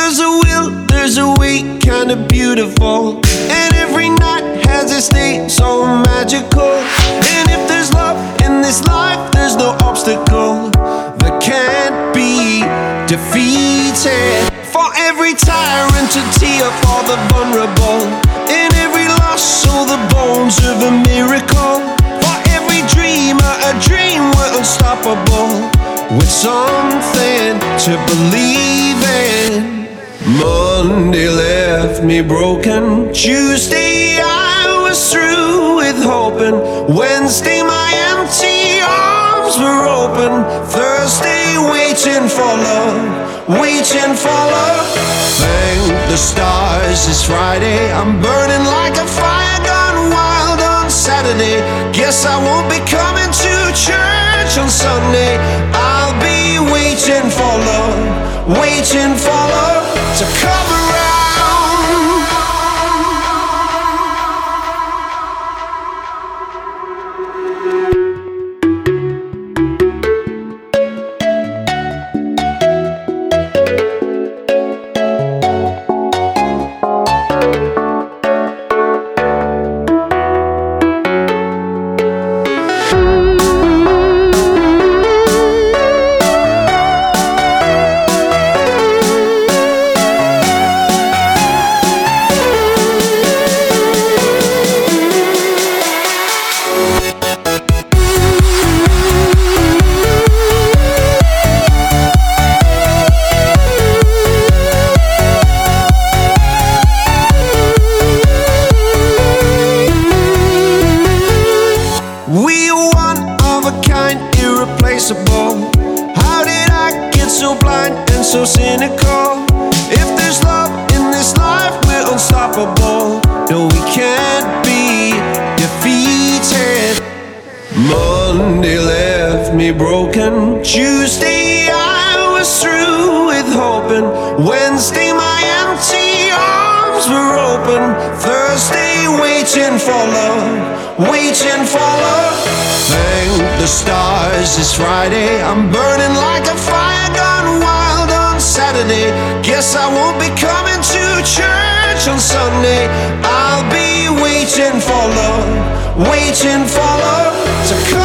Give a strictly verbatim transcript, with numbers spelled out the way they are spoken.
there's a will, there's a way, kinda beautiful. And every night has its day, so magical. And if there's love in this life, there's no obstacle that can't be defeated. For every tyrant to tear for the vulnerable. In every loss, all the bones of a miracle. For every dreamer, a dream we're unstoppable. With something to believe in. Monday left me broken. Tuesday I was through with hoping. Wednesday my empty arms were open. Thursday waiting for love, waiting for love. Thank the stars it's Friday. I'm burning like a fire gone wild on Saturday. Guess I won't be coming to church on Sunday. I'll be waiting for love, waiting for love to come around. How did I get so blind and so cynical? If there's love in this life, we're unstoppable. No, we can't be defeated. Monday left me broken. Tuesday I was through with hoping. Wednesday my empty arms were open. Thursday waiting for love, waiting for love. Thank the stars it's Friday. I'm burning like a fire gone wild on Saturday. Guess I won't be coming to church on Sunday. I'll be waiting for love, waiting for love to come.